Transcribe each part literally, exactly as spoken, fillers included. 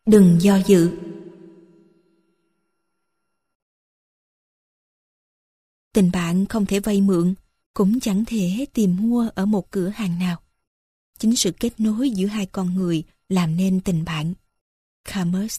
Đừng do dự. Tình bạn không thể vay mượn, cũng chẳng thể tìm mua ở một cửa hàng nào. Chính sự kết nối giữa hai con người làm nên tình bạn. Camus.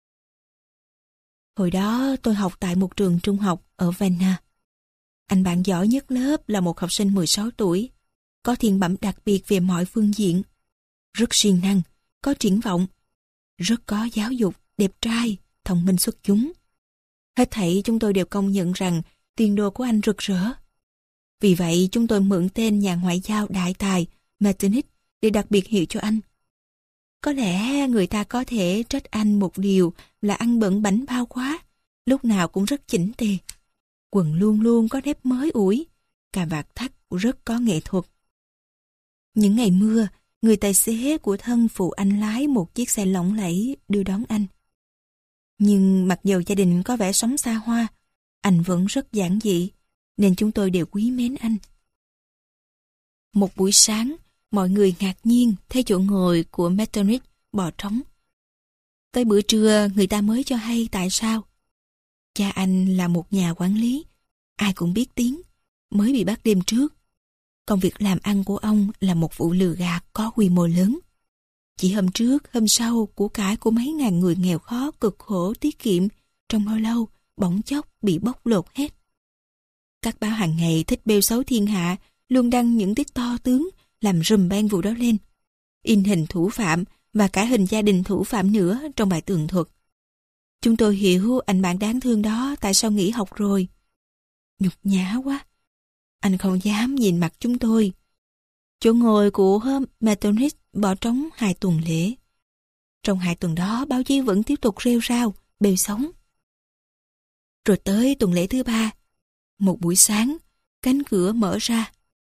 Hồi đó tôi học tại một trường trung học ở Vienna. Anh bạn giỏi nhất lớp là một học sinh mười sáu tuổi, có thiên bẩm đặc biệt về mọi phương diện. Rất siêng năng, có triển vọng, rất có giáo dục, đẹp trai, thông minh xuất chúng. Hết thảy chúng tôi đều công nhận rằng tiền đồ của anh rực rỡ. Vì vậy chúng tôi mượn tên nhà ngoại giao đại tài Metternich để đặc biệt hiệu cho anh. Có lẽ người ta có thể trách anh một điều là ăn bận bảnh bao quá, lúc nào cũng rất chỉnh tề. Quần luôn luôn có nếp mới ủi, cà vạt thắt rất có nghệ thuật. Những ngày mưa, người tài xế của thân phụ anh lái một chiếc xe lộng lẫy đưa đón anh. Nhưng mặc dù gia đình có vẻ sống xa hoa, anh vẫn rất giản dị, nên chúng tôi đều quý mến anh. Một buổi sáng, mọi người ngạc nhiên thấy chỗ ngồi của Metternich bỏ trống. Tới bữa trưa, người ta mới cho hay tại sao. Cha anh là một nhà quản lý, ai cũng biết tiếng, mới bị bắt đêm trước. Công việc làm ăn của ông là một vụ lừa gạt có quy mô lớn. Chỉ hôm trước, hôm sau, của cải của mấy ngàn người nghèo khó, cực khổ, tiết kiệm, trong bao lâu, bỗng chốc bị bóc lột hết. Các báo hàng ngày thích bêu xấu thiên hạ, luôn đăng những tiết to tướng, làm rùm beng vụ đó lên. In hình thủ phạm và cả hình gia đình thủ phạm nữa trong bài tường thuật. Chúng tôi hiểu anh bạn đáng thương đó tại sao nghỉ học rồi. Nhục nhã quá. Anh không dám nhìn mặt chúng tôi. Chỗ ngồi của Metternich bỏ trống hai tuần lễ. Trong hai tuần đó, báo chí vẫn tiếp tục rêu rao, bêu xấu. Rồi tới tuần lễ thứ ba, một buổi sáng, cánh cửa mở ra.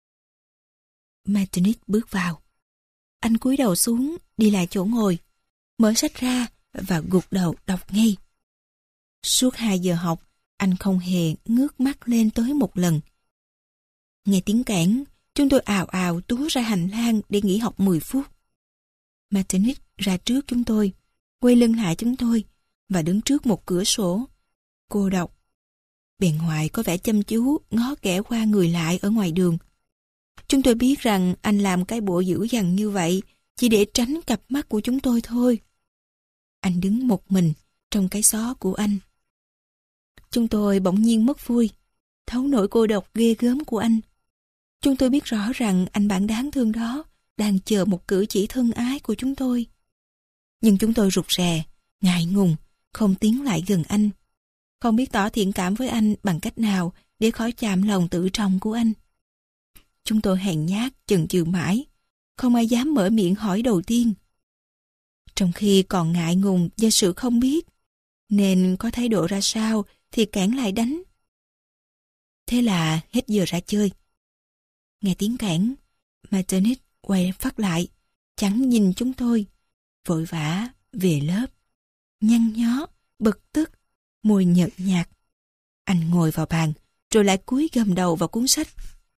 Metternich bước vào. Anh cúi đầu xuống, đi lại chỗ ngồi, mở sách ra và gục đầu đọc ngay. Suốt hai giờ học, anh không hề ngước mắt lên tới một lần. Nghe tiếng cản, chúng tôi ào ào túa ra hành lang để nghỉ học mười phút. Metternich ra trước chúng tôi, quay lưng lại chúng tôi và đứng trước một cửa sổ. Cô đọc. Bề ngoài có vẻ chăm chú, ngó kẻ qua người lại ở ngoài đường. Chúng tôi biết rằng anh làm cái bộ dữ dằn như vậy chỉ để tránh cặp mắt của chúng tôi thôi. Anh đứng một mình trong cái xó của anh. Chúng tôi bỗng nhiên mất vui, thấu nỗi cô độc ghê gớm của anh. Chúng tôi biết rõ rằng anh bạn đáng thương đó đang chờ một cử chỉ thân ái của chúng tôi. Nhưng chúng tôi rụt rè, ngại ngùng, không tiến lại gần anh. Không biết tỏ thiện cảm với anh bằng cách nào để khỏi chạm lòng tự trọng của anh. Chúng tôi hèn nhát, chần chừ mãi, không ai dám mở miệng hỏi đầu tiên. Trong khi còn ngại ngùng do sự không biết, nên có thái độ ra sao thì cản lại đánh. Thế là hết giờ ra chơi. Nghe tiếng cản, Metternich quay phát lại, chẳng nhìn chúng tôi, vội vã về lớp, nhăn nhó, bực tức, môi nhợt nhạt. Anh ngồi vào bàn, rồi lại cúi gầm đầu vào cuốn sách.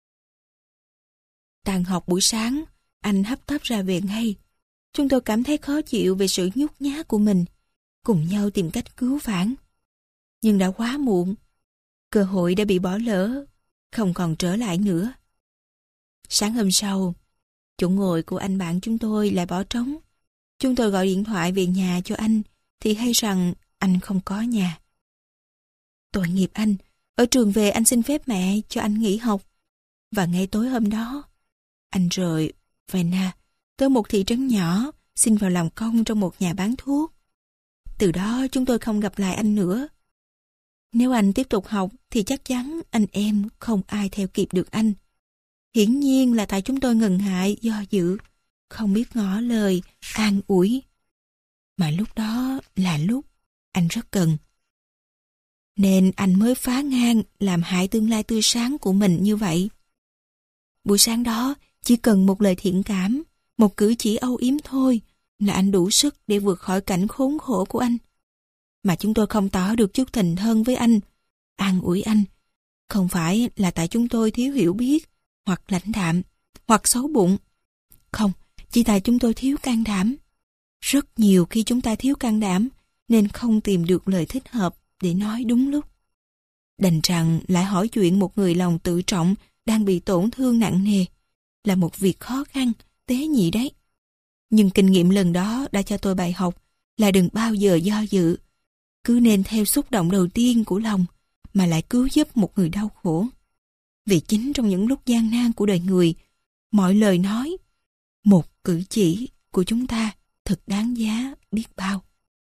Tàn học buổi sáng, anh hấp tấp ra về ngay. Chúng tôi cảm thấy khó chịu về sự nhút nhát của mình, cùng nhau tìm cách cứu vãn. Nhưng đã quá muộn, cơ hội đã bị bỏ lỡ, không còn trở lại nữa. Sáng hôm sau, chỗ ngồi của anh bạn chúng tôi lại bỏ trống. Chúng tôi gọi điện thoại về nhà cho anh, thì hay rằng anh không có nhà. Tội nghiệp anh, ở trường về anh xin phép mẹ cho anh nghỉ học. Và ngay tối hôm đó, anh rời Vienna tới một thị trấn nhỏ, xin vào làm công trong một nhà bán thuốc. Từ đó chúng tôi không gặp lại anh nữa. Nếu anh tiếp tục học thì chắc chắn anh em không ai theo kịp được anh. Hiển nhiên là tại chúng tôi ngần ngại, do dự, không biết ngỏ lời, an ủi. Mà lúc đó là lúc anh rất cần. Nên anh mới phá ngang làm hại tương lai tươi sáng của mình như vậy. Buổi sáng đó chỉ cần một lời thiện cảm, một cử chỉ âu yếm thôi là anh đủ sức để vượt khỏi cảnh khốn khổ của anh. Mà chúng tôi không tỏ được chút tình thân với anh, an ủi anh. Không phải là tại chúng tôi thiếu hiểu biết, hoặc lãnh đạm, hoặc xấu bụng. Không, chỉ tại chúng tôi thiếu can đảm. Rất nhiều khi chúng ta thiếu can đảm nên không tìm được lời thích hợp để nói đúng lúc. Đành rằng lại hỏi chuyện một người lòng tự trọng đang bị tổn thương nặng nề là một việc khó khăn, tế nhị đấy. Nhưng kinh nghiệm lần đó đã cho tôi bài học là đừng bao giờ do dự. Cứ nên theo xúc động đầu tiên của lòng mà lại cứu giúp một người đau khổ. Vì chính trong những lúc gian nan của đời người, mọi lời nói, một cử chỉ của chúng ta thật đáng giá biết bao.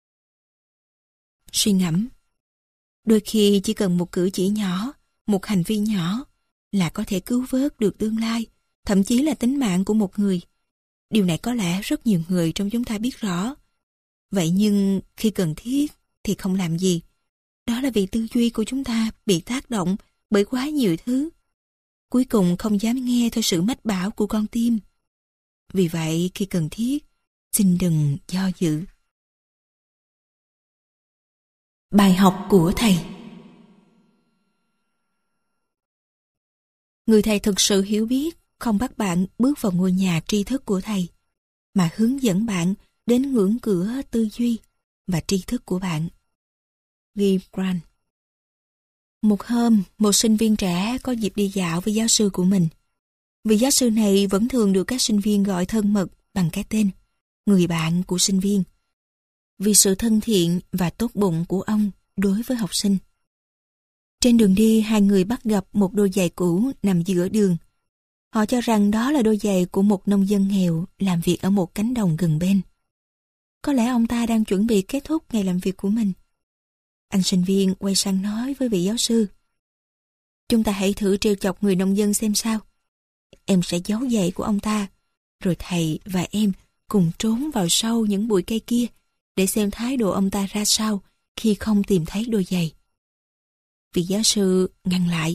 Suy ngẫm. Đôi khi chỉ cần một cử chỉ nhỏ, một hành vi nhỏ là có thể cứu vớt được tương lai, thậm chí là tính mạng của một người. Điều này có lẽ rất nhiều người trong chúng ta biết rõ. Vậy nhưng khi cần thiết thì không làm gì. Đó là vì tư duy của chúng ta bị tác động bởi quá nhiều thứ. Cuối cùng không dám nghe theo sự mách bảo của con tim. Vì vậy khi cần thiết, xin đừng do dự. Bài học của thầy. Người thầy thực sự hiểu biết không bắt bạn bước vào ngôi nhà tri thức của thầy, mà hướng dẫn bạn đến ngưỡng cửa tư duy và tri thức của bạn. Gil Grant. Một hôm, một sinh viên trẻ có dịp đi dạo với giáo sư của mình. Vị giáo sư này vẫn thường được các sinh viên gọi thân mật bằng cái tên người bạn của sinh viên, vì sự thân thiện và tốt bụng của ông đối với học sinh. Trên đường đi, hai người bắt gặp một đôi giày cũ nằm giữa đường. Họ cho rằng đó là đôi giày của một nông dân nghèo làm việc ở một cánh đồng gần bên. Có lẽ ông ta đang chuẩn bị kết thúc ngày làm việc của mình. Anh sinh viên quay sang nói với vị giáo sư: "Chúng ta hãy thử trêu chọc người nông dân xem sao. Em sẽ giấu giày của ông ta, rồi thầy và em cùng trốn vào sâu những bụi cây kia để xem thái độ ông ta ra sao khi không tìm thấy đôi giày." Vị giáo sư ngăn lại: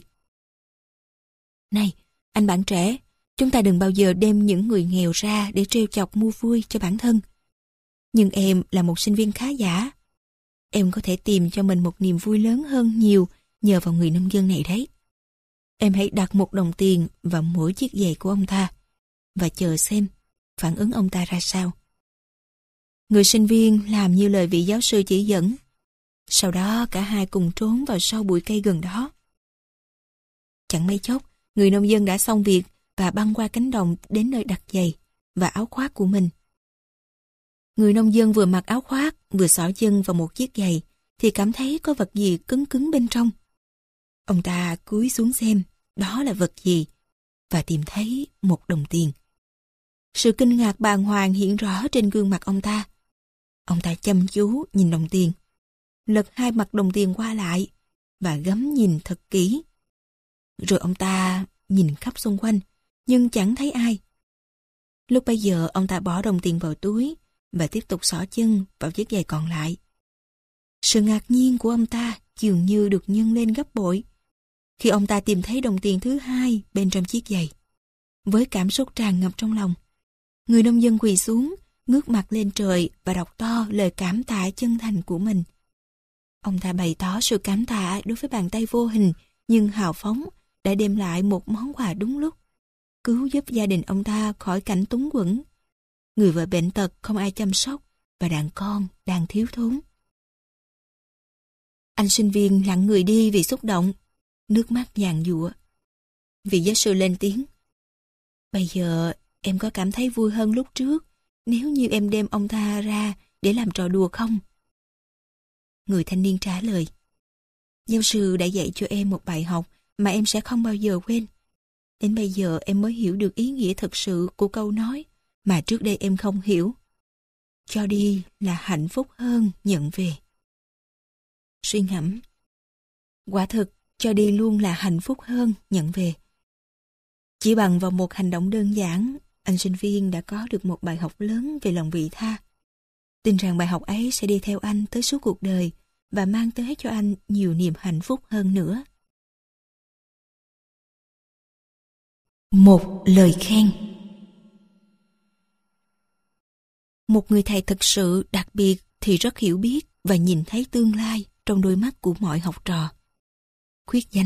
"Này, anh bạn trẻ, chúng ta đừng bao giờ đem những người nghèo ra để trêu chọc mua vui cho bản thân. Nhưng em là một sinh viên khá giả. Em có thể tìm cho mình một niềm vui lớn hơn nhiều nhờ vào người nông dân này đấy. Em hãy đặt một đồng tiền vào mỗi chiếc giày của ông ta và chờ xem phản ứng ông ta ra sao." Người sinh viên làm như lời vị giáo sư chỉ dẫn. Sau đó cả hai cùng trốn vào sau bụi cây gần đó. Chẳng mấy chốc, người nông dân đã xong việc và băng qua cánh đồng đến nơi đặt giày và áo khoác của mình. Người nông dân vừa mặc áo khoác vừa xỏ chân vào một chiếc giày thì cảm thấy có vật gì cứng cứng bên trong. Ông ta cúi xuống xem đó là vật gì và tìm thấy một đồng tiền. Sự kinh ngạc bàng hoàng hiện rõ trên gương mặt ông ta. Ông ta chăm chú nhìn đồng tiền, lật hai mặt đồng tiền qua lại và ngắm nhìn thật kỹ. Rồi ông ta nhìn khắp xung quanh nhưng chẳng thấy ai. Lúc bấy giờ ông ta bỏ đồng tiền vào túi và tiếp tục xỏ chân vào chiếc giày còn lại. Sự ngạc nhiên của ông ta dường như được nhân lên gấp bội khi ông ta tìm thấy đồng tiền thứ hai bên trong chiếc giày. Với cảm xúc tràn ngập trong lòng, người nông dân quỳ xuống, ngước mặt lên trời và đọc to lời cảm tạ chân thành của mình. Ông ta bày tỏ sự cảm tạ đối với bàn tay vô hình nhưng hào phóng đã đem lại một món quà đúng lúc, cứu giúp gia đình ông ta khỏi cảnh túng quẫn. Người vợ bệnh tật không ai chăm sóc và đàn con đang thiếu thốn. Anh sinh viên lặng người đi vì xúc động, nước mắt giàn giụa. Vị giáo sư lên tiếng: "Bây giờ em có cảm thấy vui hơn lúc trước nếu như em đem ông ta ra để làm trò đùa không?" Người thanh niên trả lời: "Giáo sư đã dạy cho em một bài học mà em sẽ không bao giờ quên. Đến bây giờ em mới hiểu được ý nghĩa thực sự của câu nói mà trước đây em không hiểu. Cho đi là hạnh phúc hơn nhận về." Suy ngẫm. Quả thực, cho đi luôn là hạnh phúc hơn nhận về. Chỉ bằng vào một hành động đơn giản, anh sinh viên đã có được một bài học lớn về lòng vị tha. Tin rằng bài học ấy sẽ đi theo anh tới suốt cuộc đời và mang tới cho anh nhiều niềm hạnh phúc hơn nữa. Một lời khen. Một người thầy thực sự đặc biệt thì rất hiểu biết và nhìn thấy tương lai trong đôi mắt của mọi học trò. Khuyết danh.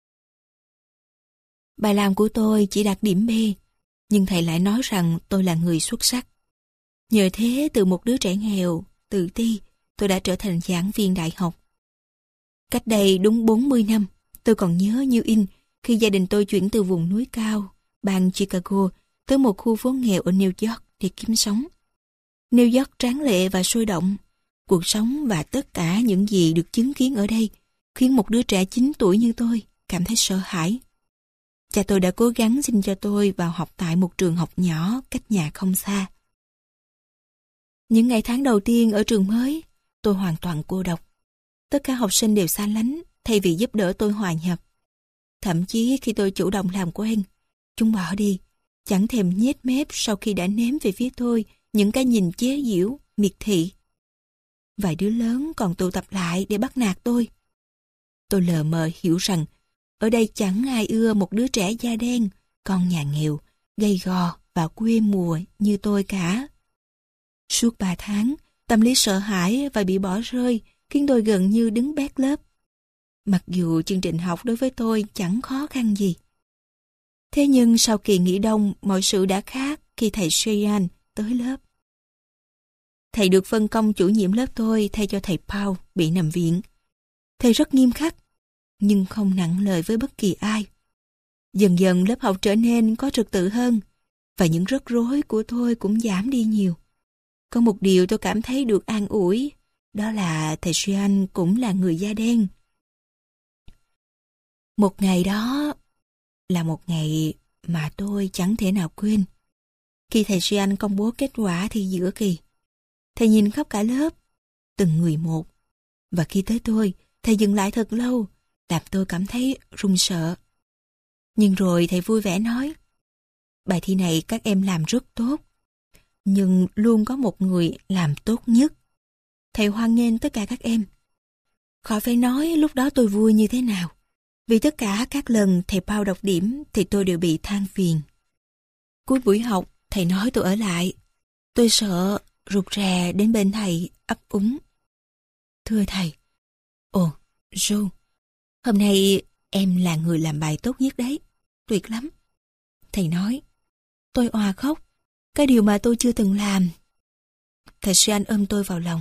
Bài làm của tôi chỉ đạt điểm B, nhưng thầy lại nói rằng tôi là người xuất sắc. Nhờ thế từ một đứa trẻ nghèo, tự ti, tôi đã trở thành giảng viên đại học. Cách đây đúng bốn mươi năm, tôi còn nhớ như in khi gia đình tôi chuyển từ vùng núi cao, bang Chicago, tới một khu phố nghèo ở New York để kiếm sống. New York tráng lệ và sôi động. Cuộc sống và tất cả những gì được chứng kiến ở đây khiến một đứa trẻ chín tuổi như tôi cảm thấy sợ hãi. Cha tôi đã cố gắng xin cho tôi vào học tại một trường học nhỏ cách nhà không xa. Những ngày tháng đầu tiên ở trường mới, tôi hoàn toàn cô độc. Tất cả học sinh đều xa lánh thay vì giúp đỡ tôi hòa nhập. Thậm chí khi tôi chủ động làm quen, chúng bỏ đi, chẳng thèm nhếch mép sau khi đã ném về phía tôi những cái nhìn chế giễu, miệt thị. Vài đứa lớn còn tụ tập lại để bắt nạt tôi. Tôi lờ mờ hiểu rằng ở đây chẳng ai ưa một đứa trẻ da đen, con nhà nghèo, gầy gò và quê mùa như tôi cả. Suốt ba tháng, tâm lý sợ hãi và bị bỏ rơi khiến tôi gần như đứng bét lớp. Mặc dù chương trình học đối với tôi chẳng khó khăn gì. Thế nhưng sau kỳ nghỉ đông, mọi sự đã khác khi thầy Sheehan tới lớp. Thầy được phân công chủ nhiệm lớp tôi thay cho thầy Paul bị nằm viện. Thầy rất nghiêm khắc, nhưng không nặng lời với bất kỳ ai. Dần dần lớp học trở nên có trật tự hơn, và những rắc rối của tôi cũng giảm đi nhiều. Có một điều tôi cảm thấy được an ủi, đó là thầy Sheehan cũng là người da đen. Một ngày đó là một ngày mà tôi chẳng thể nào quên. Khi thầy Sheehan công bố kết quả thi giữa kỳ, thầy nhìn khắp cả lớp, từng người một. Và khi tới tôi, thầy dừng lại thật lâu, làm tôi cảm thấy run sợ. Nhưng rồi thầy vui vẻ nói, bài thi này các em làm rất tốt, nhưng luôn có một người làm tốt nhất. Thầy hoan nghênh tất cả các em. Khỏi phải nói lúc đó tôi vui như thế nào. Vì tất cả các lần thầy Paul đọc điểm thì tôi đều bị than phiền. Cuối buổi học, thầy nói tôi ở lại. Tôi sợ, rụt rè đến bên thầy, ấp úng. Thưa thầy, ồ, Joe, hôm nay em là người làm bài tốt nhất đấy. Tuyệt lắm. Thầy nói. Tôi òa khóc. Cái điều mà tôi chưa từng làm. Thầy Sheehan ôm tôi vào lòng.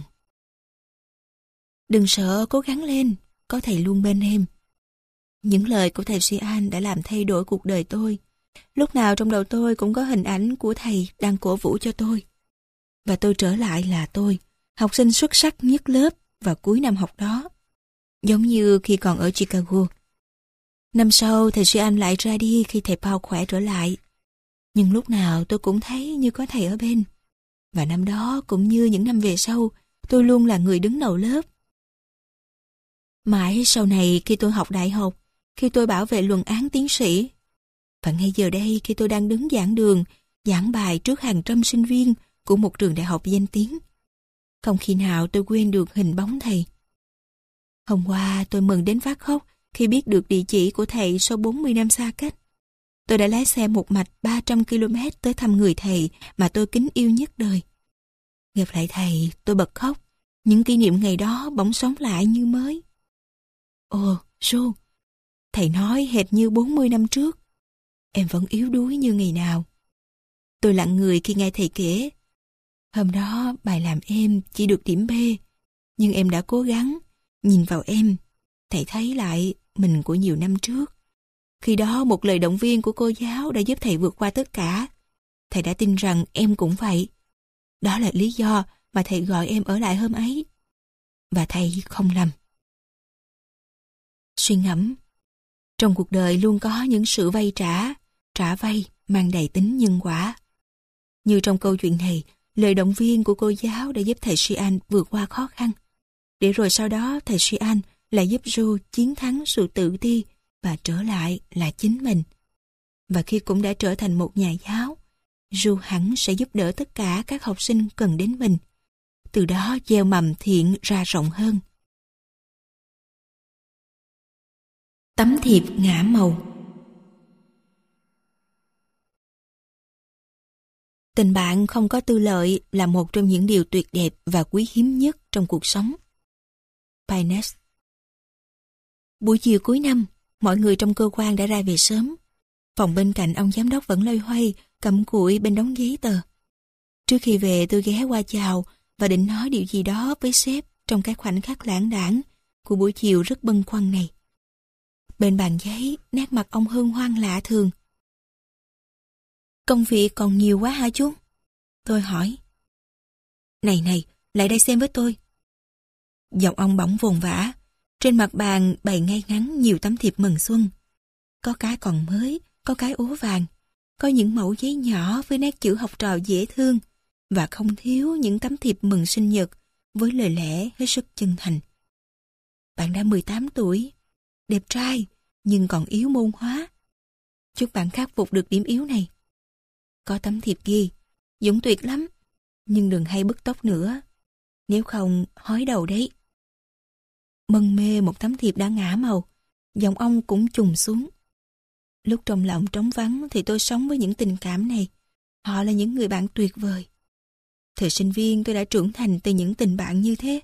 Đừng sợ, cố gắng lên, có thầy luôn bên em. Những lời của thầy Sheehan đã làm thay đổi cuộc đời tôi. Lúc nào trong đầu tôi cũng có hình ảnh của thầy đang cổ vũ cho tôi. Và tôi trở lại là tôi, học sinh xuất sắc nhất lớp vào cuối năm học đó. Giống như khi còn ở Chicago. Năm sau thầy Sheehan lại ra đi khi thầy Paul khỏe trở lại. Nhưng lúc nào tôi cũng thấy như có thầy ở bên. Và năm đó cũng như những năm về sau, tôi luôn là người đứng đầu lớp. Mãi sau này khi tôi học đại học, khi tôi bảo vệ luận án tiến sĩ, và ngay giờ đây khi tôi đang đứng giảng đường, giảng bài trước hàng trăm sinh viên của một trường đại học danh tiếng, không khi nào tôi quên được hình bóng thầy. Hôm qua tôi mừng đến phát khóc khi biết được địa chỉ của thầy sau bốn mươi năm xa cách. Tôi đã lái xe một mạch ba trăm ki lô mét tới thăm người thầy mà tôi kính yêu nhất đời. Gặp lại thầy, tôi bật khóc. Những kỷ niệm ngày đó bỗng sống lại như mới. Ồ, Joe, thầy nói hệt như bốn mươi năm trước. Em vẫn yếu đuối như ngày nào. Tôi lặng người khi nghe thầy kể. Hôm đó bài làm em chỉ được điểm B, nhưng em đã cố gắng. Nhìn vào em, thầy thấy lại mình của nhiều năm trước. Khi đó một lời động viên của cô giáo đã giúp thầy vượt qua tất cả. Thầy đã tin rằng em cũng vậy. Đó là lý do mà thầy gọi em ở lại hôm ấy. Và thầy không lầm. Suy ngẫm, trong cuộc đời luôn có những sự vay trả, trả vay mang đầy tính nhân quả. Như trong câu chuyện này, lời động viên của cô giáo đã giúp thầy Sheehan vượt qua khó khăn. Để rồi sau đó thầy Sheehan lại giúp Joe chiến thắng sự tự ti và trở lại là chính mình. Và khi cũng đã trở thành một nhà giáo, Joe hẳn sẽ giúp đỡ tất cả các học sinh cần đến mình. Từ đó gieo mầm thiện ra rộng hơn. Tấm thiệp ngả màu. Tình bạn không có tư lợi là một trong những điều tuyệt đẹp và quý hiếm nhất trong cuộc sống. Pines. Buổi chiều cuối năm, mọi người trong cơ quan đã ra về sớm. Phòng bên cạnh ông giám đốc vẫn loay hoay, cặm cụi bên đống giấy tờ. Trước khi về tôi ghé qua chào và định nói điều gì đó với sếp trong cái khoảnh khắc lãng đãng của buổi chiều rất bâng khuâng này. Bên bàn giấy, nét mặt ông hân hoan lạ thường. Công việc còn nhiều quá hả chú? Tôi hỏi. Này này, lại đây xem với tôi. Giọng ông bỗng vồn vã. Trên mặt bàn bày ngay ngắn nhiều tấm thiệp mừng xuân. Có cái còn mới, có cái ố vàng. Có những mẩu giấy nhỏ với nét chữ học trò dễ thương. Và không thiếu những tấm thiệp mừng sinh nhật với lời lẽ hết sức chân thành. Bạn đã mười tám tuổi, đẹp trai, nhưng còn yếu môn hóa. Chúc bạn khắc phục được điểm yếu này. Có tấm thiệp ghi, Dũng tuyệt lắm, nhưng đừng hay bứt tóc nữa. Nếu không, hói đầu đấy. Mân mê một tấm thiệp đã ngả màu, giọng ông cũng trùng xuống. Lúc trong lòng trống vắng thì tôi sống với những tình cảm này. Họ là những người bạn tuyệt vời. Thời sinh viên tôi đã trưởng thành từ những tình bạn như thế.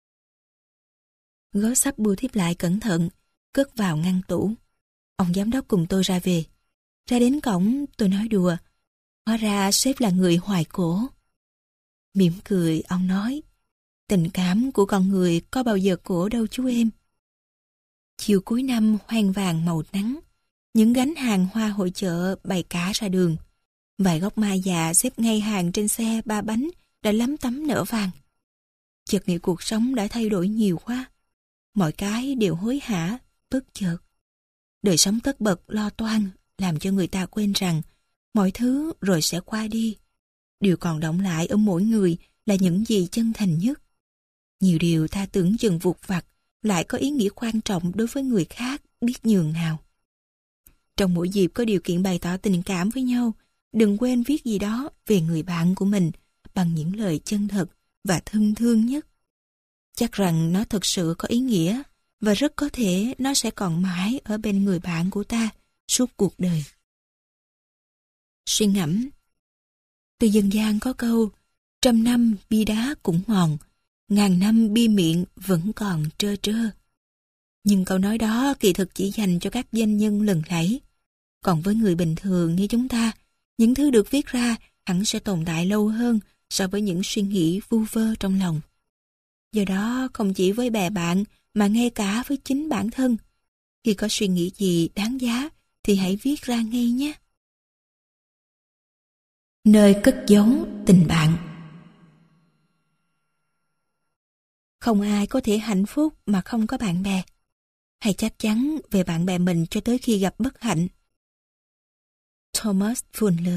Gói sắp bưu thiếp lại cẩn thận, cất vào ngăn tủ. Ông giám đốc cùng tôi ra về. Ra đến cổng tôi nói đùa. Hóa ra sếp là người hoài cổ. Mỉm cười ông nói, tình cảm của con người có bao giờ cổ đâu chú em. Chiều cuối năm hoang vàng màu nắng, những gánh hàng hoa hội chợ bày cả ra đường. Vài gốc mai già xếp ngay hàng trên xe ba bánh đã lấm tấm nở vàng. Chợt nghĩ cuộc sống đã thay đổi nhiều quá. Mọi cái đều hối hả, bất chợt. Đời sống tất bật lo toan làm cho người ta quên rằng mọi thứ rồi sẽ qua đi. Điều còn đọng lại ở mỗi người là những gì chân thành nhất. Nhiều điều ta tưởng chừng vụt vặt lại có ý nghĩa quan trọng đối với người khác biết nhường nào. Trong mỗi dịp có điều kiện bày tỏ tình cảm với nhau, đừng quên viết gì đó về người bạn của mình bằng những lời chân thật và thân thương nhất. Chắc rằng nó thực sự có ý nghĩa và rất có thể nó sẽ còn mãi ở bên người bạn của ta suốt cuộc đời. Suy ngẫm. Từ dân gian có câu, trăm năm bia đá cũng mòn, ngàn năm bia miệng vẫn còn trơ trơ. Nhưng câu nói đó kỳ thực chỉ dành cho các danh nhân lừng lẫy. Còn với người bình thường như chúng ta, những thứ được viết ra hẳn sẽ tồn tại lâu hơn so với những suy nghĩ vu vơ trong lòng. Do đó không chỉ với bè bạn mà ngay cả với chính bản thân, khi có suy nghĩ gì đáng giá thì hãy viết ra ngay nhé. Nơi cất giấu tình bạn. Không ai có thể hạnh phúc mà không có bạn bè. Hãy chắc chắn về bạn bè mình cho tới khi gặp bất hạnh. Thomas Fuller.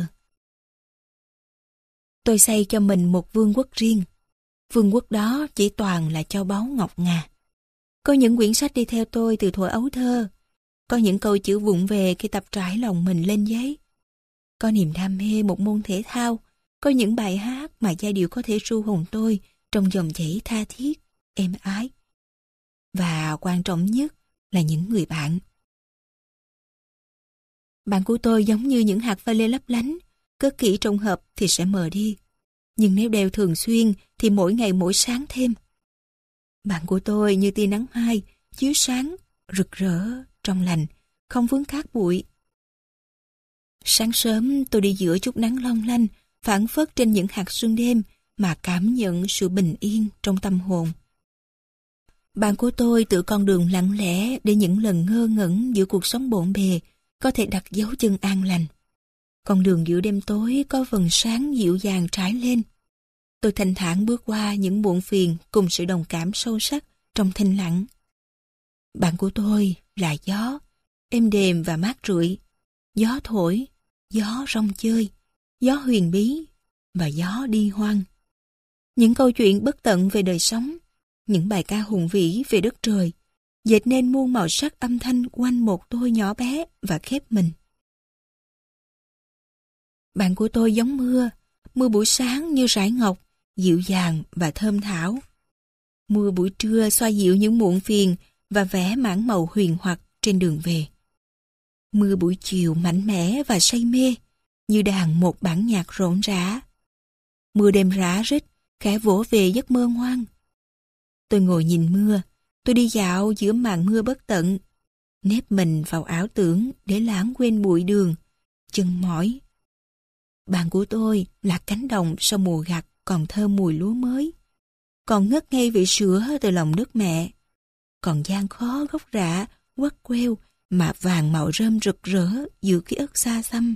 Tôi xây cho mình một vương quốc riêng. Vương quốc đó chỉ toàn là châu báu ngọc ngà. Có những quyển sách đi theo tôi từ thuở ấu thơ. Có những câu chữ vụng về khi tập trải lòng mình lên giấy. Có niềm đam mê một môn thể thao. Có những bài hát mà giai điệu có thể ru hồn tôi trong dòng chảy tha thiết, êm ái. Và quan trọng nhất là những người bạn. Bạn của tôi giống như những hạt pha lê lấp lánh, cất kỹ trong hộp thì sẽ mờ đi. Nhưng nếu đeo thường xuyên thì mỗi ngày mỗi sáng thêm. Bạn của tôi như tia nắng mai, chiếu sáng, rực rỡ, trong lành, không vướng cát bụi. Sáng sớm tôi đi giữa chút nắng long lanh, phảng phất trên những hạt sương đêm mà cảm nhận sự bình yên trong tâm hồn. Bạn của tôi tự con đường lặng lẽ để những lần ngơ ngẩn giữa cuộc sống bộn bề có thể đặt dấu chân an lành. Con đường giữa đêm tối có vầng sáng dịu dàng trải lên. Tôi thanh thản bước qua những muộn phiền cùng sự đồng cảm sâu sắc trong thinh lặng. Bạn của tôi là gió, êm đềm và mát rượi. Gió thổi, gió rong chơi, gió huyền bí và gió đi hoang. Những câu chuyện bất tận về đời sống, những bài ca hùng vĩ về đất trời, dệt nên muôn màu sắc âm thanh quanh một tôi nhỏ bé và khép mình. Bạn của tôi giống mưa, mưa buổi sáng như rải ngọc, dịu dàng và thơm thảo. Mưa buổi trưa xoa dịu những muộn phiền và vẽ mảng màu huyền hoặc trên đường về. Mưa buổi chiều mạnh mẽ và say mê, như đàn một bản nhạc rộn rã. Mưa đêm rã rít, khẽ vỗ về giấc mơ ngoan. Tôi ngồi nhìn mưa, tôi đi dạo giữa màn mưa bất tận, nép mình vào ảo tưởng để lãng quên bụi đường, chân mỏi. Bạn của tôi là cánh đồng sau mùa gặt còn thơm mùi lúa mới, còn ngất ngây vị sữa từ lòng đất mẹ, còn gian khó gốc rạ, quắt queo mà vàng màu rơm rực rỡ giữa ký ức xa xăm.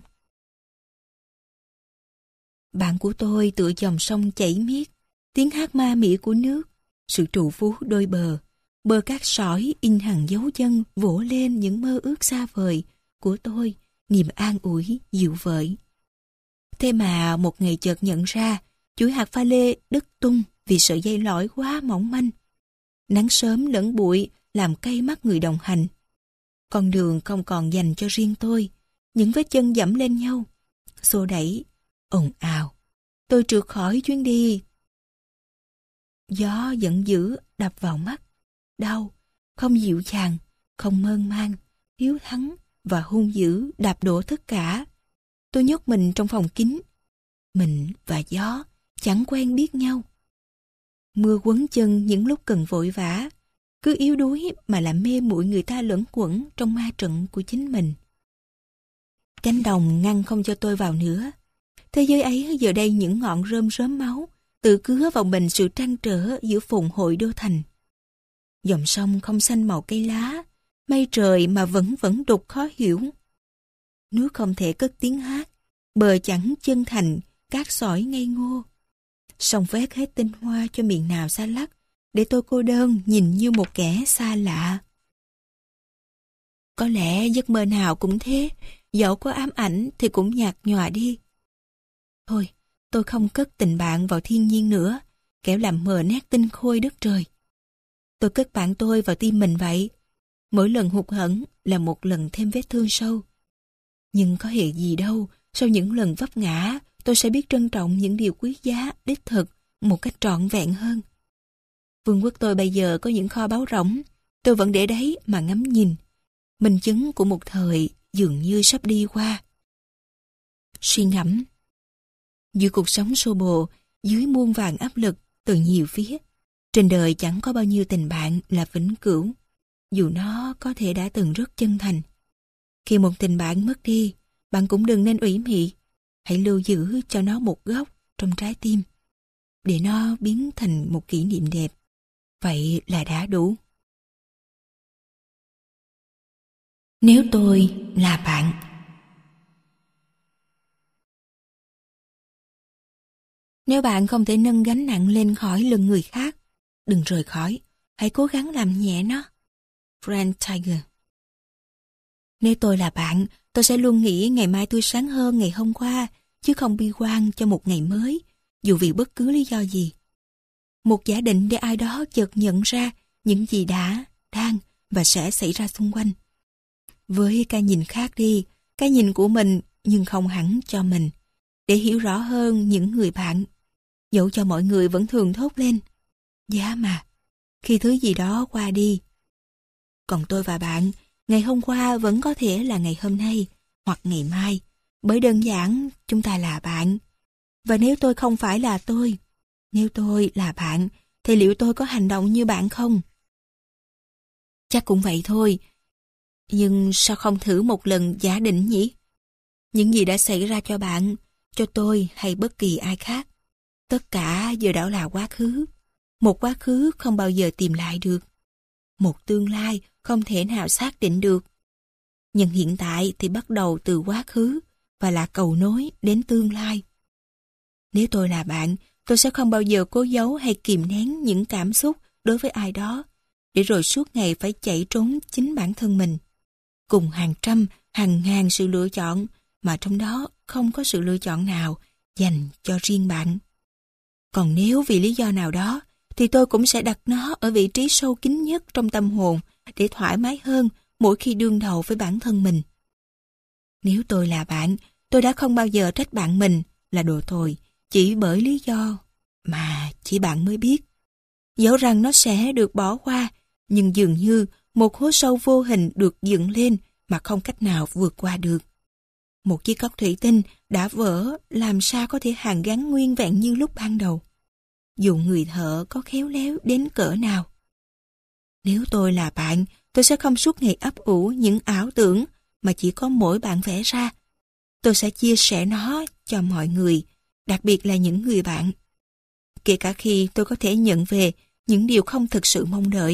Bạn của tôi tựa dòng sông chảy miết, tiếng hát ma mị của nước, sự trù phú đôi bờ, bờ cát sỏi in hằn dấu chân vỗ lên những mơ ước xa vời của tôi, niềm an ủi dịu vợi. Thế mà một ngày chợt nhận ra, chuỗi hạt pha lê đứt tung vì sợi dây lõi quá mỏng manh. Nắng sớm lẫn bụi làm cay mắt người đồng hành. Con đường không còn dành cho riêng tôi, những vết chân dẫm lên nhau, xô đẩy, ồn ào. Tôi trượt khỏi chuyến đi. Gió giận dữ đập vào mắt, đau, không dịu dàng, không mơn man, hiếu thắng và hung dữ đạp đổ tất cả. Tôi nhốt mình trong phòng kín. Mình và gió chẳng quen biết nhau. Mưa quấn chân những lúc cần vội vã, cứ yếu đuối mà làm mê muội người ta luẩn quẩn trong ma trận của chính mình. Cánh đồng ngăn không cho tôi vào nữa. Thế giới ấy giờ đây những ngọn rơm rớm máu tự cứa vào mình sự trăn trở giữa phồn hội đô thành. Dòng sông không xanh màu cây lá, mây trời mà vẫn vẫn đục khó hiểu. Nước không thể cất tiếng hát, bờ chẳng chân thành, cát sỏi ngây ngô. Sông vét hết tinh hoa cho miền nào xa lắc, để tôi cô đơn nhìn như một kẻ xa lạ. Có lẽ giấc mơ nào cũng thế, dẫu có ám ảnh thì cũng nhạt nhòa đi. Thôi, tôi không cất tình bạn vào thiên nhiên nữa, kẻo làm mờ nét tinh khôi đất trời. Tôi cất bạn tôi vào tim mình vậy. Mỗi lần hụt hẫng là một lần thêm vết thương sâu. Nhưng có hề gì đâu, sau những lần vấp ngã, tôi sẽ biết trân trọng những điều quý giá, đích thực, một cách trọn vẹn hơn. Vương quốc tôi bây giờ có những kho báu rỗng, tôi vẫn để đấy mà ngắm nhìn. Minh chứng của một thời dường như sắp đi qua. Suy ngẫm. Giữa cuộc sống xô bồ, dưới muôn vàn áp lực từ nhiều phía, trên đời chẳng có bao nhiêu tình bạn là vĩnh cửu, dù nó có thể đã từng rất chân thành. Khi một tình bạn mất đi, bạn cũng đừng nên ủy mị. Hãy lưu giữ cho nó một góc trong trái tim, để nó biến thành một kỷ niệm đẹp. Vậy là đã đủ. Nếu tôi là bạn. Nếu bạn không thể nâng gánh nặng lên khỏi lưng người khác, đừng rời khỏi, hãy cố gắng làm nhẹ nó. Frank Tiger. Nếu tôi là bạn, tôi sẽ luôn nghĩ ngày mai tươi sáng hơn ngày hôm qua, chứ không bi quan cho một ngày mới, dù vì bất cứ lý do gì. Một giả định để ai đó chợt nhận ra những gì đã, đang và sẽ xảy ra xung quanh. Với cái nhìn khác đi, cái nhìn của mình nhưng không hẳn cho mình, để hiểu rõ hơn những người bạn. Dẫu cho mọi người vẫn thường thốt lên, giá mà, khi thứ gì đó qua đi. Còn tôi và bạn, ngày hôm qua vẫn có thể là ngày hôm nay, hoặc ngày mai, bởi đơn giản chúng ta là bạn. Và nếu tôi không phải là tôi, nếu tôi là bạn, thì liệu tôi có hành động như bạn không? Chắc cũng vậy thôi. Nhưng sao không thử một lần giả định nhỉ? Những gì đã xảy ra cho bạn, cho tôi hay bất kỳ ai khác, tất cả giờ đã là quá khứ. Một quá khứ không bao giờ tìm lại được. Một tương lai không thể nào xác định được. Nhưng hiện tại thì bắt đầu từ quá khứ và là cầu nối đến tương lai. Nếu tôi là bạn, tôi sẽ không bao giờ cố giấu hay kìm nén những cảm xúc đối với ai đó, để rồi suốt ngày phải chạy trốn chính bản thân mình. Cùng hàng trăm, hàng ngàn sự lựa chọn, mà trong đó không có sự lựa chọn nào dành cho riêng bạn. Còn nếu vì lý do nào đó, thì tôi cũng sẽ đặt nó ở vị trí sâu kín nhất trong tâm hồn, để thoải mái hơn mỗi khi đương đầu với bản thân mình. Nếu tôi là bạn, tôi đã không bao giờ trách bạn mình là đồ tồi, chỉ bởi lý do mà chỉ bạn mới biết. Dẫu rằng nó sẽ được bỏ qua, nhưng dường như một hố sâu vô hình được dựng lên mà không cách nào vượt qua được. Một chiếc cốc thủy tinh đã vỡ, làm sao có thể hàn gắn nguyên vẹn như lúc ban đầu, dù người thợ có khéo léo đến cỡ nào. Nếu tôi là bạn, tôi sẽ không suốt ngày ấp ủ những ảo tưởng mà chỉ có mỗi bạn vẽ ra. tôi sẽ chia sẻ nó cho mọi người, đặc biệt là những người bạn. Kể cả khi tôi có thể nhận về những điều không thực sự mong đợi.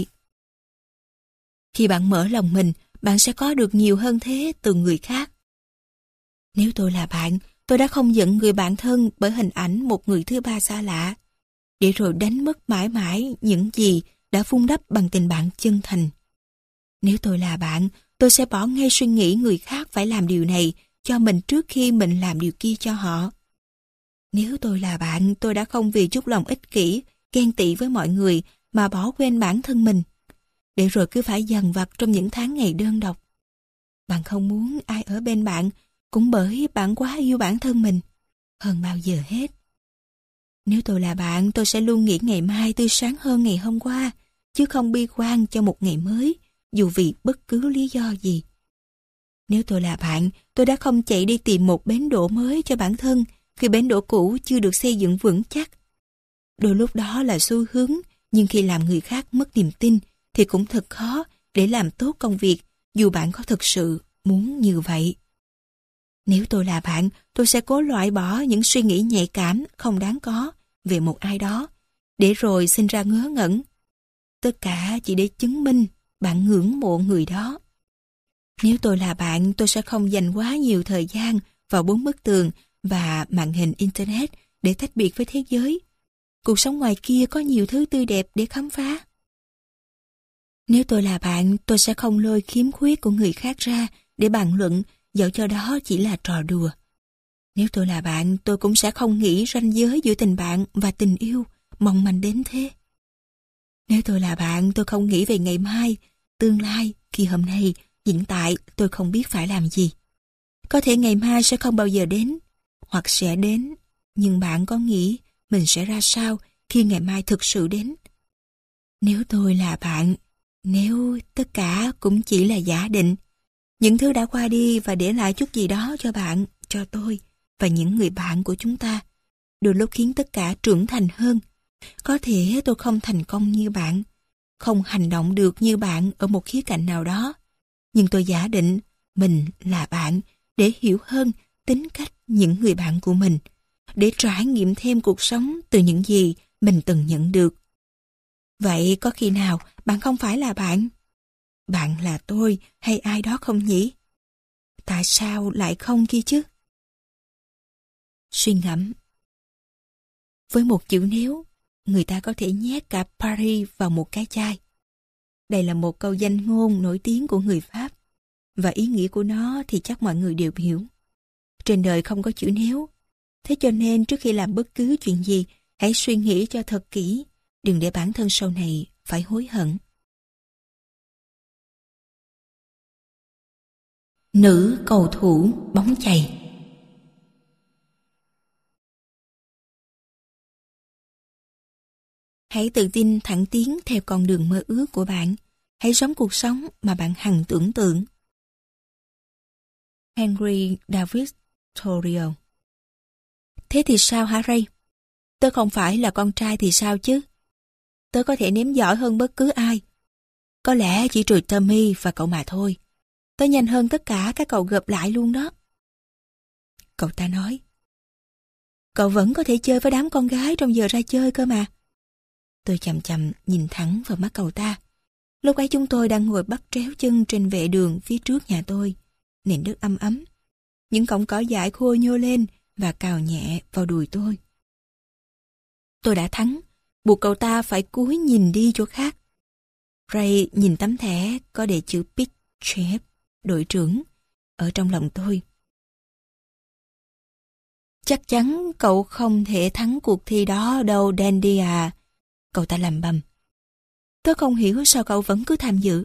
Khi bạn mở lòng mình, bạn sẽ có được nhiều hơn thế từ người khác. Nếu tôi là bạn, tôi đã không giận người bạn thân bởi hình ảnh một người thứ ba xa lạ, để rồi đánh mất mãi mãi những gì đã vun đắp bằng tình bạn chân thành. Nếu tôi là bạn, tôi sẽ bỏ ngay suy nghĩ người khác phải làm điều này cho mình trước khi mình làm điều kia cho họ. Nếu tôi là bạn, tôi đã không vì chút lòng ích kỷ, ghen tị với mọi người mà bỏ quên bản thân mình, để rồi cứ phải dằn vặt trong những tháng ngày đơn độc. Bạn không muốn ai ở bên bạn, cũng bởi bạn quá yêu bản thân mình, hơn bao giờ hết. Nếu tôi là bạn, tôi sẽ luôn nghĩ ngày mai tươi sáng hơn ngày hôm qua, chứ không bi quan cho một ngày mới, dù vì bất cứ lý do gì. Nếu tôi là bạn, tôi đã không chạy đi tìm một bến đỗ mới cho bản thân, khi bến đỗ cũ chưa được xây dựng vững chắc. Đôi lúc đó là xu hướng, nhưng khi làm người khác mất niềm tin, thì cũng thật khó để làm tốt công việc, dù bạn có thực sự muốn như vậy. Nếu tôi là bạn, tôi sẽ cố loại bỏ những suy nghĩ nhạy cảm không đáng có về một ai đó, để rồi sinh ra ngớ ngẩn. Tất cả chỉ để chứng minh bạn ngưỡng mộ người đó. Nếu tôi là bạn, tôi sẽ không dành quá nhiều thời gian vào bốn bức tường và màn hình Internet để tách biệt với thế giới. Cuộc sống ngoài kia có nhiều thứ tươi đẹp để khám phá. Nếu tôi là bạn, tôi sẽ không lôi khiếm khuyết của người khác ra để bàn luận, dẫu cho đó chỉ là trò đùa. Nếu tôi là bạn, tôi cũng sẽ không nghĩ ranh giới giữa tình bạn và tình yêu mong manh đến thế. Nếu tôi là bạn, tôi không nghĩ về ngày mai, tương lai, khi hôm nay, hiện tại tôi không biết phải làm gì. Có thể ngày mai sẽ không bao giờ đến, hoặc sẽ đến, nhưng bạn có nghĩ mình sẽ ra sao khi ngày mai thực sự đến? Nếu tôi là bạn, nếu tất cả cũng chỉ là giả định, những thứ đã qua đi và để lại chút gì đó cho bạn, cho tôi và những người bạn của chúng ta, đôi lúc khiến tất cả trưởng thành hơn. Có thể tôi không thành công như bạn, không hành động được như bạn ở một khía cạnh nào đó, nhưng tôi giả định mình là bạn để hiểu hơn tính cách những người bạn của mình, để trải nghiệm thêm cuộc sống từ những gì mình từng nhận được. Vậy có khi nào bạn không phải là bạn? Bạn là tôi hay ai đó không nhỉ? Tại sao lại không kia chứ? Suy ngẫm. Với một chữ nếu, người ta có thể nhét cả Paris vào một cái chai. Đây là một câu danh ngôn nổi tiếng của người Pháp, và ý nghĩa của nó thì chắc mọi người đều hiểu. Trên đời không có chữ nếu. Thế cho nên trước khi làm bất cứ chuyện gì, hãy suy nghĩ cho thật kỹ, đừng để bản thân sau này phải hối hận. Nữ cầu thủ bóng chày. Hãy tự tin thẳng tiến theo con đường mơ ước của bạn. Hãy sống cuộc sống mà bạn hằng tưởng tượng. Henry David Thoreau. Thế thì sao hả Ray? Tớ không phải là con trai thì sao chứ? Tớ có thể ném giỏi hơn bất cứ ai. Có lẽ chỉ trừ Tommy và cậu mà thôi. Tớ nhanh hơn tất cả các cậu gộp lại luôn đó. Cậu ta nói. Cậu vẫn có thể chơi với đám con gái trong giờ ra chơi cơ mà. Tôi chậm chậm nhìn thẳng vào mắt cậu ta. Lúc ấy chúng tôi đang ngồi bắt tréo chân trên vệ đường phía trước nhà tôi. Nền đất ấm ấm. Những cọng cỏ dại khô nhô lên và cào nhẹ vào đùi tôi. Tôi đã thắng, buộc cậu ta phải cúi nhìn đi chỗ khác. Ray nhìn tấm thẻ có đề chữ Pitch Chef, đội trưởng, ở trong lòng tôi. Chắc chắn cậu không thể thắng cuộc thi đó đâu Dandy à. Cậu ta lầm bầm. Tớ không hiểu sao cậu vẫn cứ tham dự.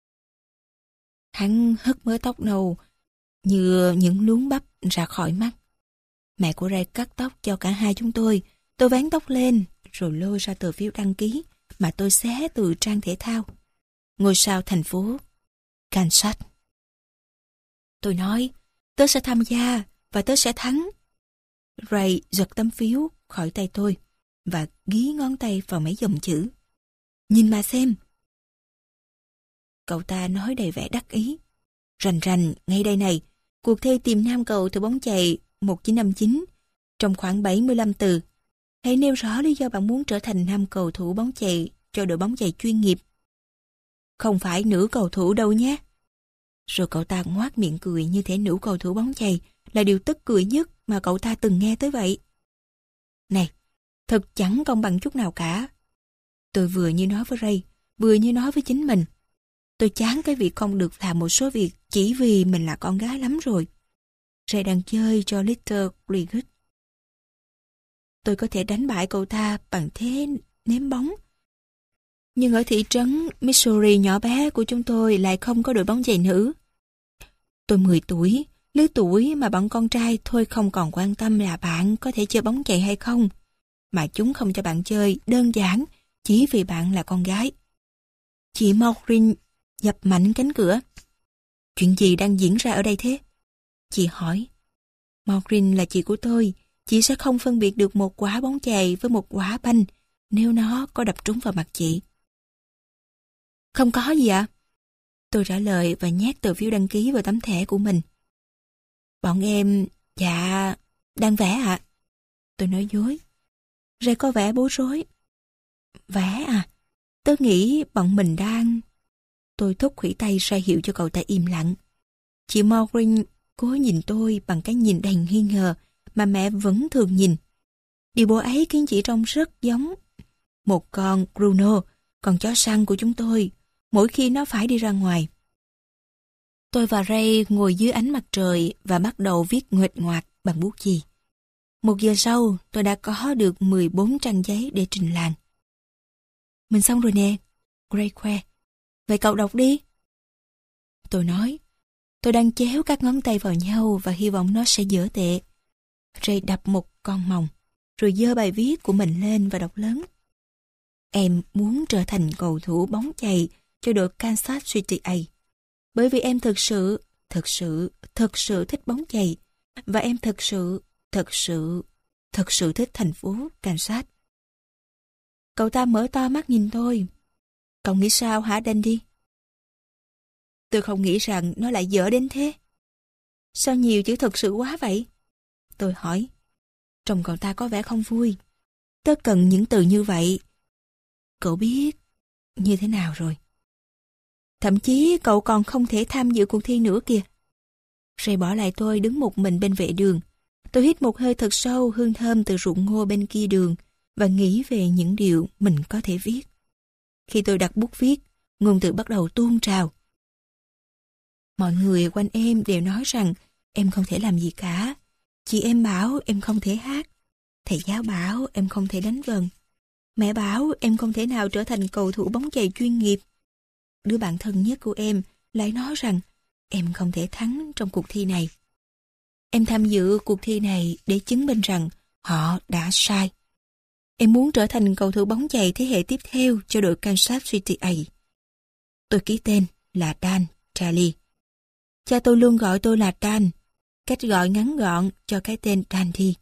Hắn hất mớ tóc nâu như những luống bắp ra khỏi mắt. Mẹ của Ray cắt tóc cho cả hai chúng tôi. Tôi vén tóc lên rồi lôi ra tờ phiếu đăng ký mà tôi xé từ trang thể thao. Ngôi sao thành phố Kansas. Tôi nói, tớ sẽ tham gia và tớ sẽ thắng. Ray giật tấm phiếu khỏi tay tôi và ghi ngón tay vào mấy dòng chữ. Nhìn mà xem. Cậu ta nói đầy vẻ đắc ý. Rành rành, ngay đây này, Cuộc thi tìm nam cầu thủ bóng chày một chín năm chín trong khoảng bảy mươi lăm từ. Hãy nêu rõ lý do bạn muốn trở thành nam cầu thủ bóng chày cho đội bóng chày chuyên nghiệp. Không phải nữ cầu thủ đâu nhé. Rồi cậu ta ngoác miệng cười như thể nữ cầu thủ bóng chày là điều tức cười nhất mà cậu ta từng nghe tới vậy. Này, thật chẳng công bằng chút nào cả. Tôi vừa như nói với Ray, vừa như nói với chính mình. Tôi chán cái việc không được làm một số việc chỉ vì mình là con gái lắm rồi. Ray đang chơi cho Little Cricket. Tôi có thể đánh bại cậu ta bằng thế ném bóng. Nhưng ở thị trấn Missouri nhỏ bé của chúng tôi lại không có đội bóng chày nữ. Tôi mười tuổi, lứa tuổi mà bọn con trai thôi không còn quan tâm là bạn có thể chơi bóng chày hay không, mà chúng không cho bạn chơi đơn giản chỉ vì bạn là con gái. Chị Maureen dập mạnh cánh cửa. Chuyện gì đang diễn ra ở đây thế? Chị hỏi. Maureen là chị của tôi. Chị sẽ không phân biệt được một quả bóng chày với một quả banh nếu nó có đập trúng vào mặt chị. Không có gì ạ? Tôi trả lời và nhét tờ phiếu đăng ký vào tấm thẻ của mình. Bọn em, dạ, đang vẽ ạ. Tôi nói dối. Ray có vẻ bối rối. Vẽ à? Tớ nghĩ bọn mình đang... Tôi thúc khủy tay ra hiệu cho cậu ta im lặng. Chị Maureen cố nhìn tôi bằng cái nhìn đầy nghi ngờ mà mẹ vẫn thường nhìn. Điều bộ ấy khiến chị trông rất giống một con Bruno, con chó săn của chúng tôi, mỗi khi nó phải đi ra ngoài. Tôi và Ray ngồi dưới ánh mặt trời và bắt đầu viết nguệch ngoạc bằng bút chì. Một giờ sau, tôi đã có được mười bốn trang giấy để trình làng. Mình xong rồi nè, Ray khoe. Vậy cậu đọc đi. Tôi nói, tôi đang chéo các ngón tay vào nhau và hy vọng nó sẽ dở tệ. Ray đập một con mòng, rồi giơ bài viết của mình lên và đọc lớn. Em muốn trở thành cầu thủ bóng chày cho đội Kansas City A. Bởi vì em thực sự, thực sự, thực sự thích bóng chày. Và em thực sự, thực sự, thực sự thích thành phố Kansas. Cậu ta mở to mắt nhìn tôi. Cậu nghĩ sao hả Dandy? Tôi không nghĩ rằng nó lại dở đến thế. Sao nhiều chữ thực sự quá vậy? Tôi hỏi. Trông cậu ta có vẻ không vui. Tớ cần những từ như vậy. Cậu biết như thế nào rồi? Thậm chí cậu còn không thể tham dự cuộc thi nữa kìa. Ray bỏ lại tôi đứng một mình bên vệ đường. Tôi hít một hơi thật sâu hương thơm từ ruộng ngô bên kia đường và nghĩ về những điều mình có thể viết. Khi tôi đặt bút viết, ngôn từ bắt đầu tuôn trào. Mọi người quanh em đều nói rằng em không thể làm gì cả. Chị em bảo em không thể hát. Thầy giáo bảo em không thể đánh vần. Mẹ bảo em không thể nào trở thành cầu thủ bóng chày chuyên nghiệp. Đứa bạn thân nhất của em lại nói rằng em không thể thắng trong cuộc thi này. Em tham dự cuộc thi này để chứng minh rằng họ đã sai. Em muốn trở thành cầu thủ bóng chày thế hệ tiếp theo cho đội Kansas City A. Tôi ký tên là Dan Charlie. Cha tôi luôn gọi tôi là Dan, cách gọi ngắn gọn cho cái tên Dandy.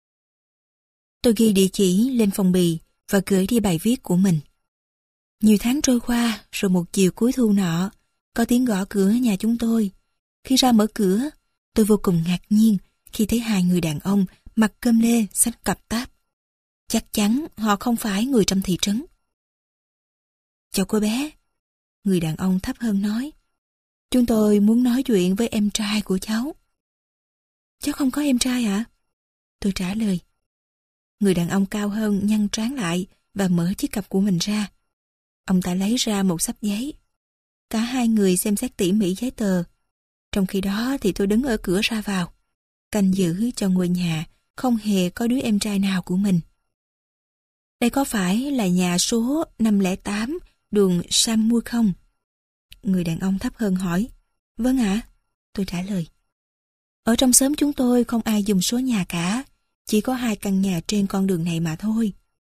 Tôi ghi địa chỉ lên phong bì và gửi đi bài viết của mình. Nhiều tháng trôi qua, rồi một chiều cuối thu nọ, có tiếng gõ cửa nhà chúng tôi. Khi ra mở cửa, tôi vô cùng ngạc nhiên khi thấy hai người đàn ông mặc cơm lê xách cặp táp. Chắc chắn họ không phải người trong thị trấn. Chào cô bé, người đàn ông thấp hơn nói. Chúng tôi muốn nói chuyện với em trai của cháu. Cháu không có em trai hả? Tôi trả lời. Người đàn ông cao hơn nhăn trán lại và mở chiếc cặp của mình ra. Ông ta lấy ra một xấp giấy. Cả hai người xem xét tỉ mỉ giấy tờ. Trong khi đó thì tôi đứng ở cửa ra vào, canh giữ cho ngôi nhà không hề có đứa em trai nào của mình. Đây có phải là nhà số năm không tám đường Sam Mua không? Người đàn ông thấp hơn hỏi. Vâng ạ, tôi trả lời. Ở trong xóm chúng tôi không ai dùng số nhà cả, chỉ có hai căn nhà trên con đường này mà thôi.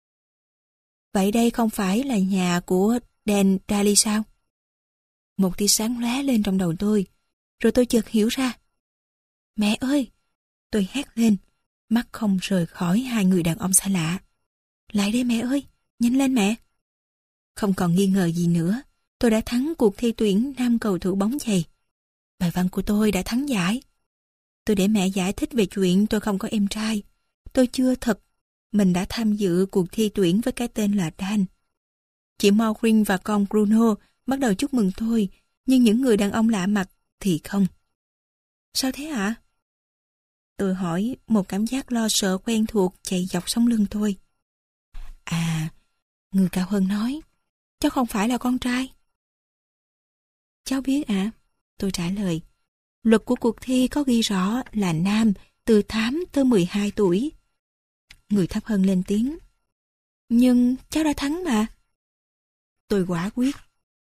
Vậy đây không phải là nhà của Dan Daly sao? Một tia sáng lóe lên trong đầu tôi, rồi tôi chợt hiểu ra. Mẹ ơi! Tôi hét lên, mắt không rời khỏi hai người đàn ông xa lạ. Lại đây mẹ ơi! Nhanh lên mẹ! Không còn nghi ngờ gì nữa, tôi đã thắng cuộc thi tuyển nam cầu thủ bóng chày. Bài văn của tôi đã thắng giải. Tôi để mẹ giải thích về chuyện tôi không có em trai. Tôi chưa thật. Mình đã tham dự cuộc thi tuyển với cái tên là Dan. Chị Maureen và con Bruno bắt đầu chúc mừng tôi, nhưng những người đàn ông lạ mặt thì không. Sao thế hả? Tôi hỏi, một cảm giác lo sợ quen thuộc chạy dọc sống lưng tôi. À, người cao hơn nói, cháu không phải là con trai. Cháu biết ạ, à? Tôi trả lời. Luật của cuộc thi có ghi rõ là nam từ tám tới mười hai tuổi. Người thấp hơn lên tiếng. Nhưng cháu đã thắng mà. Tôi quả quyết.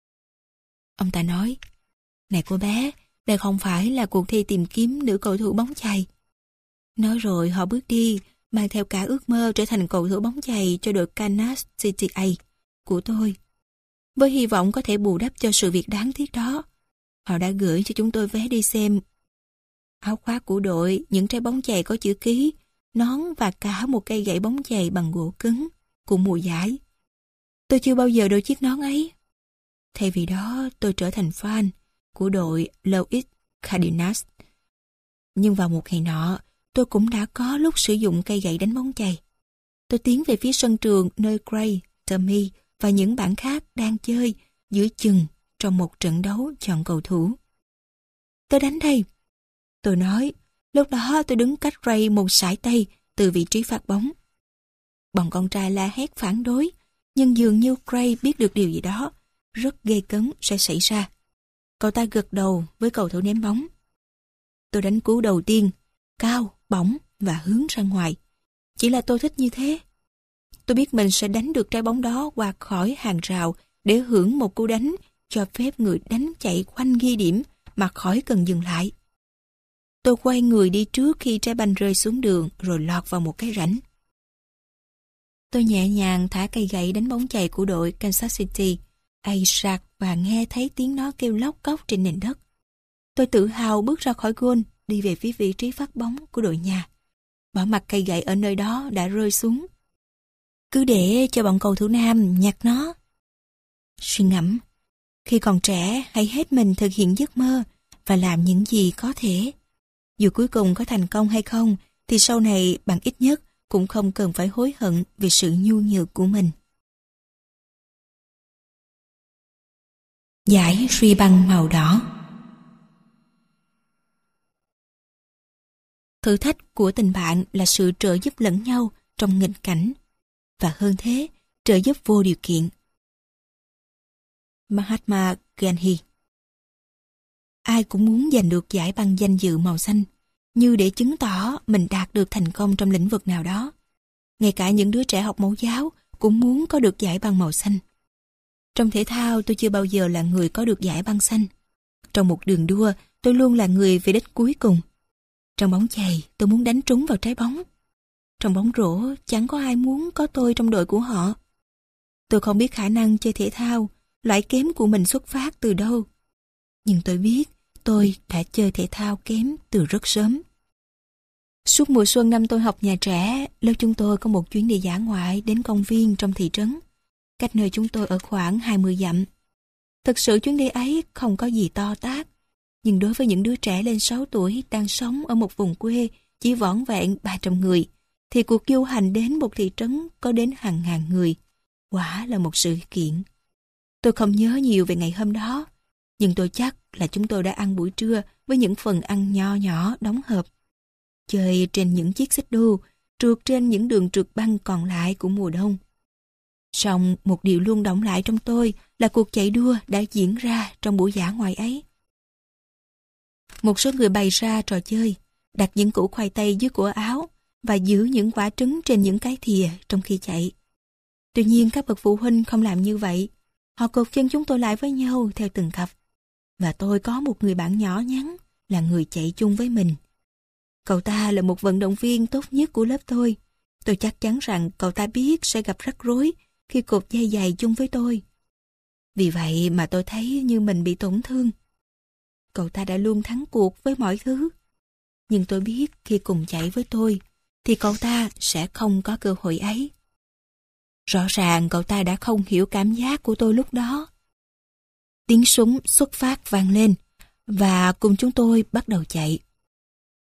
Ông ta nói, này cô bé, đây không phải là cuộc thi tìm kiếm nữ cầu thủ bóng chày. Nói rồi họ bước đi, mang theo cả ước mơ trở thành cầu thủ bóng chày cho đội Kansas City A của tôi. Với hy vọng có thể bù đắp cho sự việc đáng tiếc đó, họ đã gửi cho chúng tôi vé đi xem áo khoác của đội, những trái bóng chày có chữ ký, nón và cả một cây gậy bóng chày bằng gỗ cứng của mùa giải. Tôi chưa bao giờ đội chiếc nón ấy. Thay vì đó, tôi trở thành fan của đội Louis Cardinals. Nhưng vào một ngày nọ, tôi cũng đã có lúc sử dụng cây gậy đánh bóng chày. Tôi tiến về phía sân trường nơi Gray, Tommy và những bạn khác đang chơi giữa chừng trong một trận đấu chọn cầu thủ. Tôi đánh đây. Tôi nói, lúc đó tôi đứng cách Gray một sải tay từ vị trí phát bóng. Bọn con trai la hét phản đối, nhưng dường như Gray biết được điều gì đó rất ghê cấn sẽ xảy ra. Cậu ta gật đầu với cầu thủ ném bóng. Tôi đánh cú đầu tiên, cao, bổng và hướng ra ngoài. Chỉ là tôi thích như thế. Tôi biết mình sẽ đánh được trái bóng đó qua khỏi hàng rào để hưởng một cú đánh cho phép người đánh chạy khoanh ghi điểm mà khỏi cần dừng lại. Tôi quay người đi trước khi trái banh rơi xuống đường rồi lọt vào một cái rãnh. Tôi nhẹ nhàng thả cây gậy đánh bóng chày của đội Kansas City ây sạc và nghe thấy tiếng nó kêu lóc cóc trên nền đất. Tôi tự hào bước ra khỏi gôn, đi về phía vị trí phát bóng của đội nhà. Bỏ mặc cây gậy ở nơi đó đã rơi xuống. Cứ để cho bọn cầu thủ nam nhặt nó. Suy ngẫm, khi còn trẻ hãy hết mình thực hiện giấc mơ và làm những gì có thể. Dù cuối cùng có thành công hay không, thì sau này bạn ít nhất cũng không cần phải hối hận về sự nhu nhược của mình. Giải ruy băng màu đỏ. Thử thách của tình bạn là sự trợ giúp lẫn nhau trong nghịch cảnh, và hơn thế, trợ giúp vô điều kiện. Mahatma Gandhi. Ai cũng muốn giành được giải băng danh dự màu xanh, như để chứng tỏ mình đạt được thành công trong lĩnh vực nào đó. Ngay cả những đứa trẻ học mẫu giáo cũng muốn có được giải băng màu xanh. Trong thể thao, tôi chưa bao giờ là người có được giải băng xanh. Trong một đường đua, tôi luôn là người về đích cuối cùng. Trong bóng chày, tôi muốn đánh trúng vào trái bóng. Trong bóng rổ, chẳng có ai muốn có tôi trong đội của họ. Tôi không biết khả năng chơi thể thao, loại kém của mình xuất phát từ đâu. Nhưng tôi biết tôi đã chơi thể thao kém từ rất sớm. Suốt mùa xuân năm tôi học nhà trẻ, lớp chúng tôi có một chuyến đi dã ngoại đến công viên trong thị trấn, cách nơi chúng tôi ở khoảng hai mươi dặm. Thực sự chuyến đi ấy không có gì to tát, nhưng đối với những đứa trẻ lên sáu tuổi đang sống ở một vùng quê chỉ vỏn vẹn ba trăm người, thì cuộc du hành đến một thị trấn có đến hàng ngàn người, quả là một sự kiện. Tôi không nhớ nhiều về ngày hôm đó, nhưng tôi chắc là chúng tôi đã ăn buổi trưa với những phần ăn nho nhỏ đóng hộp. Chơi trên những chiếc xích đu, trượt trên những đường trượt băng còn lại của mùa đông. Song một điều luôn đọng lại trong tôi là cuộc chạy đua đã diễn ra trong buổi dã ngoại ấy. Một số người bày ra trò chơi, đặt những củ khoai tây dưới cổ áo và giữ những quả trứng trên những cái thìa trong khi chạy. Tuy nhiên các bậc phụ huynh không làm như vậy. Họ cột chân chúng tôi lại với nhau theo từng cặp. Và tôi có một người bạn nhỏ nhắn là người chạy chung với mình. Cậu ta là một vận động viên tốt nhất của lớp tôi. Tôi chắc chắn rằng cậu ta biết sẽ gặp rắc rối khi cột dây giày chung với tôi. Vì vậy mà tôi thấy như mình bị tổn thương. Cậu ta đã luôn thắng cuộc với mọi thứ. Nhưng tôi biết khi cùng chạy với tôi thì cậu ta sẽ không có cơ hội ấy. Rõ ràng cậu ta đã không hiểu cảm giác của tôi lúc đó. Tiếng súng xuất phát vang lên và cùng chúng tôi bắt đầu chạy.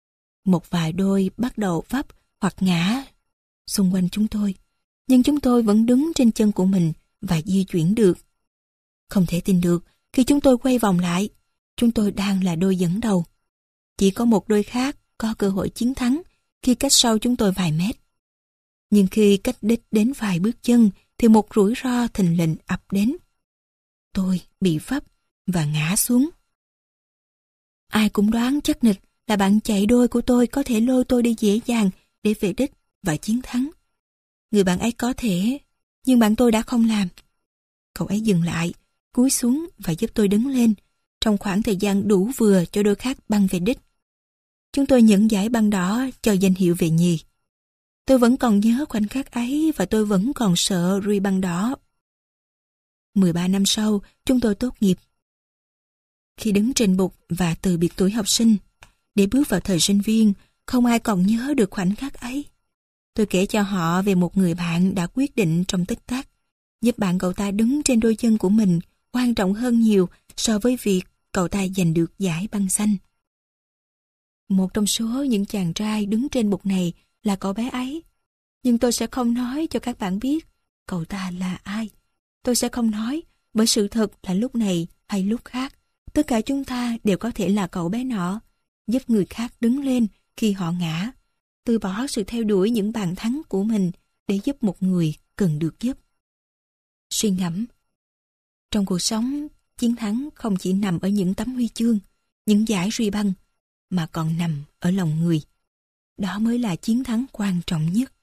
Một vài đôi bắt đầu vấp hoặc ngã xung quanh chúng tôi, nhưng chúng tôi vẫn đứng trên chân của mình và di chuyển được. Không thể tin được, khi chúng tôi quay vòng lại, chúng tôi đang là đôi dẫn đầu. Chỉ có một đôi khác có cơ hội chiến thắng khi cách sau chúng tôi vài mét. Nhưng khi cách đích đến vài bước chân thì một rủi ro thình lình ập đến. Tôi bị vấp và ngã xuống. Ai cũng đoán chắc nịch là bạn chạy đôi của tôi có thể lôi tôi đi dễ dàng để về đích và chiến thắng. Người bạn ấy có thể, nhưng bạn tôi đã không làm. Cậu ấy dừng lại, cúi xuống và giúp tôi đứng lên, trong khoảng thời gian đủ vừa cho đôi khác băng về đích. Chúng tôi nhận giải băng đỏ cho danh hiệu về nhì. Tôi vẫn còn nhớ khoảnh khắc ấy và tôi vẫn còn sợ ruy băng đỏ. mười ba năm sau, chúng tôi tốt nghiệp. Khi đứng trên bục và từ biệt tuổi học sinh, để bước vào thời sinh viên, không ai còn nhớ được khoảnh khắc ấy. Tôi kể cho họ về một người bạn đã quyết định trong tích tắc, giúp bạn cậu ta đứng trên đôi chân của mình quan trọng hơn nhiều so với việc cậu ta giành được giải băng xanh. Một trong số những chàng trai đứng trên bục này là cậu bé ấy. Nhưng tôi sẽ không nói cho các bạn biết cậu ta là ai. Tôi sẽ không nói, bởi sự thật là lúc này hay lúc khác, tất cả chúng ta đều có thể là cậu bé nọ, giúp người khác đứng lên khi họ ngã, từ bỏ sự theo đuổi những bàn thắng của mình để giúp một người cần được giúp. Suy ngẫm. Trong cuộc sống, chiến thắng không chỉ nằm ở những tấm huy chương, những giải ruy băng, mà còn nằm ở lòng người. Đó mới là chiến thắng quan trọng nhất.